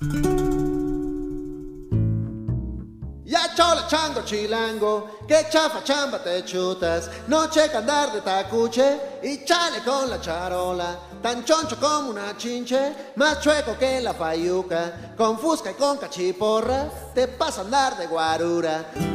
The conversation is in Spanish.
Ya chola, chango, chilango, que chafa chamba te chutas. No checa andar de tacuche y chale con la charola. Tan choncho como una chinche, más chueco que la fayuca. Con fusca y con cachiporra, te pasa a andar de guarura.